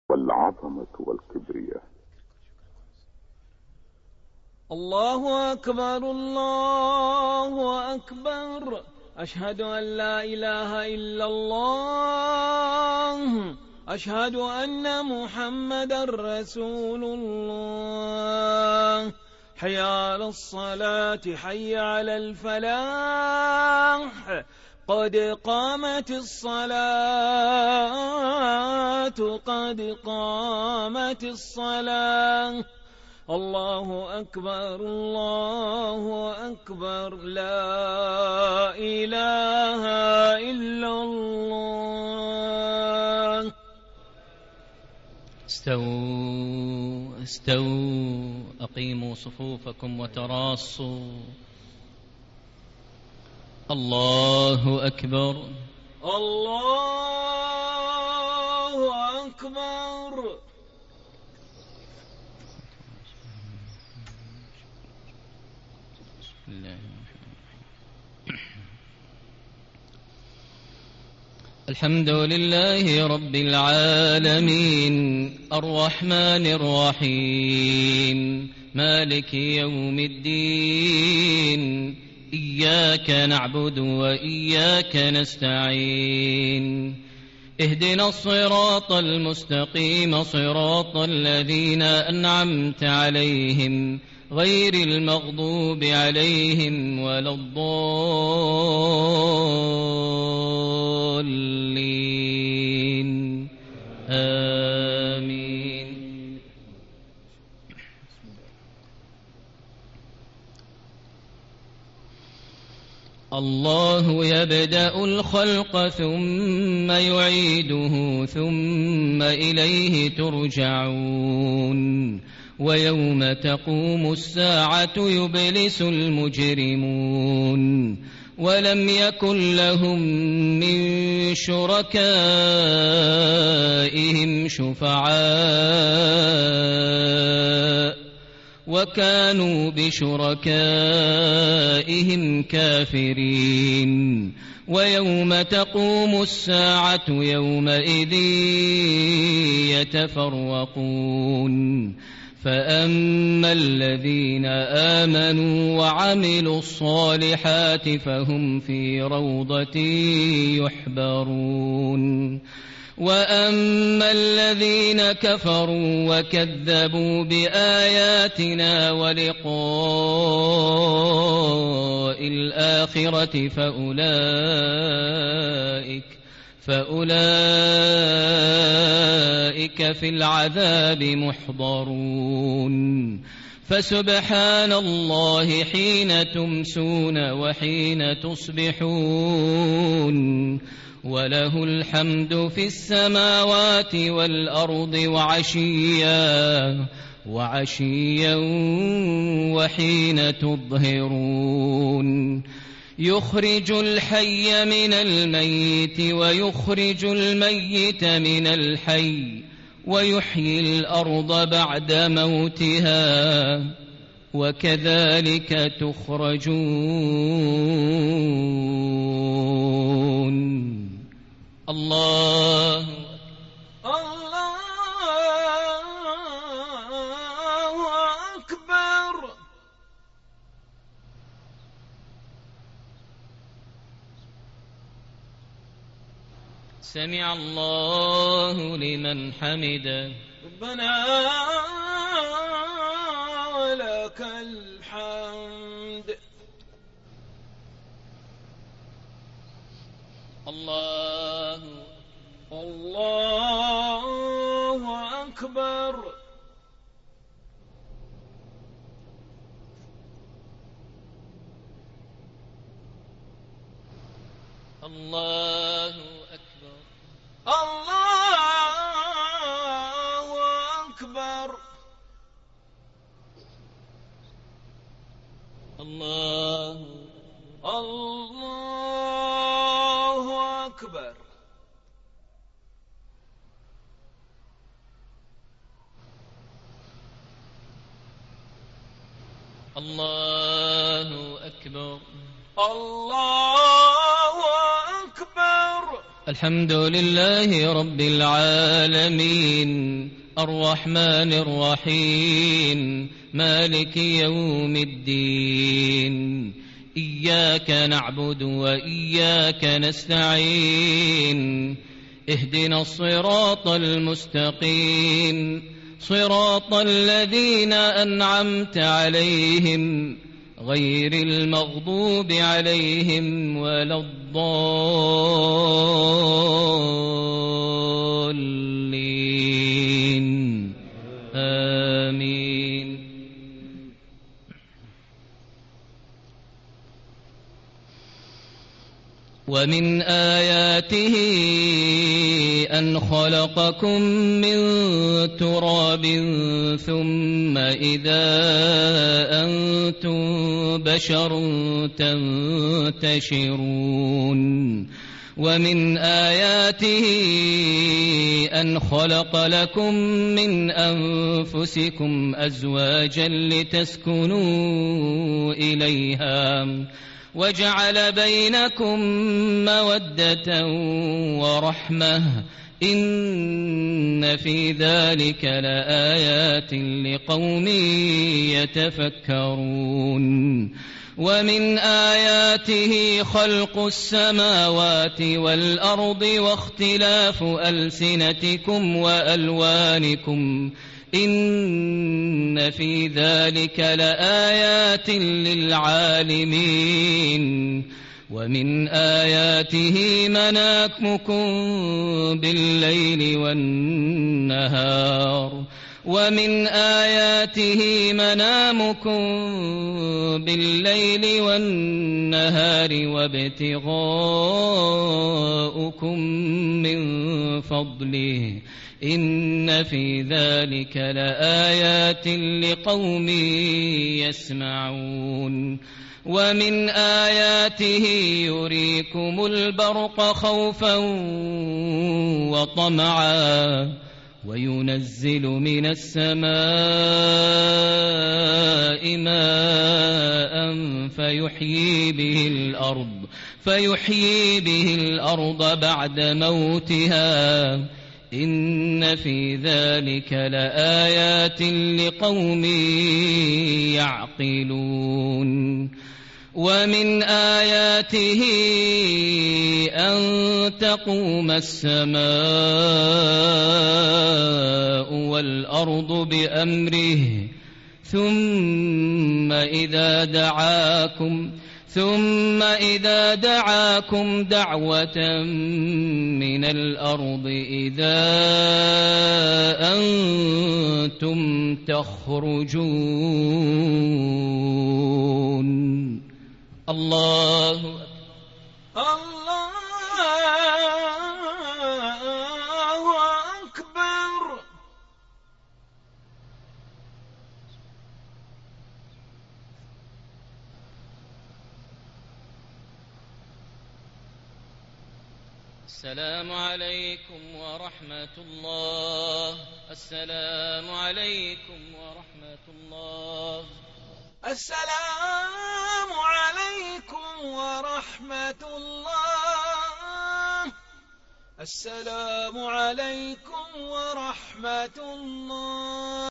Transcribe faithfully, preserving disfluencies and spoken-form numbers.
والعظمة والكبرياء. الله أكبر الله أكبر، أشهد أن لا إله إلا الله، أشهد أن محمدا رسول الله. حي على الصلاة، حي على الفلاح، قد قامت الصلاة، قد قامت الصلاة. الله أكبر الله أكبر، لا إله إلا الله. استووا استووا، أقيموا صفوفكم وتراصوا. الله أكبر الله أكبر. الحمد لله رب العالمين، الرحمن الرحيم، مالك يوم الدين، إياك نعبد وإياك نستعين، اهدنا الصراط المستقيم، صراط الذين أنعمت عليهم غير المغضوب عليهم ولا الضالين، آمين. الله يبدأ الخلق ثم يعيده ثم إليه ترجعون، ويوم تقوم الساعة يبلس المجرمون، ولم يكن لهم من شركائهم شفعاء وكانوا بشركائهم كافرين. ويوم تقوم الساعة يومئذ يتفرقون، فأما الذين آمنوا وعملوا الصالحات فهم في روضة يحبرون، وأما الذين كفروا وكذبوا بآياتنا ولقاء الآخرة فأولئك فأولئك في العذاب محضرون. فسبحان الله حين تمسون وحين تصبحون، وله الحمد في السماوات والأرض وعشيا وعشيا وحين تظهرون، يخرج الحي من الميت ويخرج الميت من الحي، ويحيي الأرض بعد موتها، وكذلك تخرجون. الله الله أكبر. سمع الله لمن حمده. ربنا ولك الحمد. الله الله أكبر. الله أكبر. الله أكبر. الله الله أكبر. الله أكبر. الله أكبر. الحمد لله رب العالمين الرحمن الرحيم مالك يوم الدين إياك نعبد وإياك نستعين اهدنا الصراط المستقيم صراط الذين أنعمت عليهم غير المغضوب عليهم ولا الضالين آمين. ومن آياته أن خلقكم من تراب ثم إذا أنتم بشر تنتشرون ومن آياته أن خلق لكم من أنفسكم أزواجا لتسكنوا إليها وجعل بينكم مودة ورحمة إن في ذلك لآيات لقوم يتفكرون. ومن آياته خلق السماوات والأرض واختلاف ألسنتكم وألوانكم إن في ذلك لآيات للعالمين. ومن آياته منامكم بالليل والنهار ومن آياته منامكم بالليل والنهار وابتغاؤكم من فضله إن في ذلك لآيات لقوم يسمعون. ومن آياته يريكم البرق خوفا وطمعا وينزل من السماء ماء فيحيي به الأرض فيحيي به الأرض بعد موتها إن في ذلك لآيات لقوم يعقلون. ومن آياته أن تقوم السماء والأرض بأمره ثم إذا دعاكم ثم إذا دعاكم دعوة من الأرض إذا أنتم تخرجون. الله الله أكبر. السلام عليكم ورحمة الله. السلام عليكم ورحمة الله. السلام عليكم ورحمة الله. السلام عليكم ورحمة الله.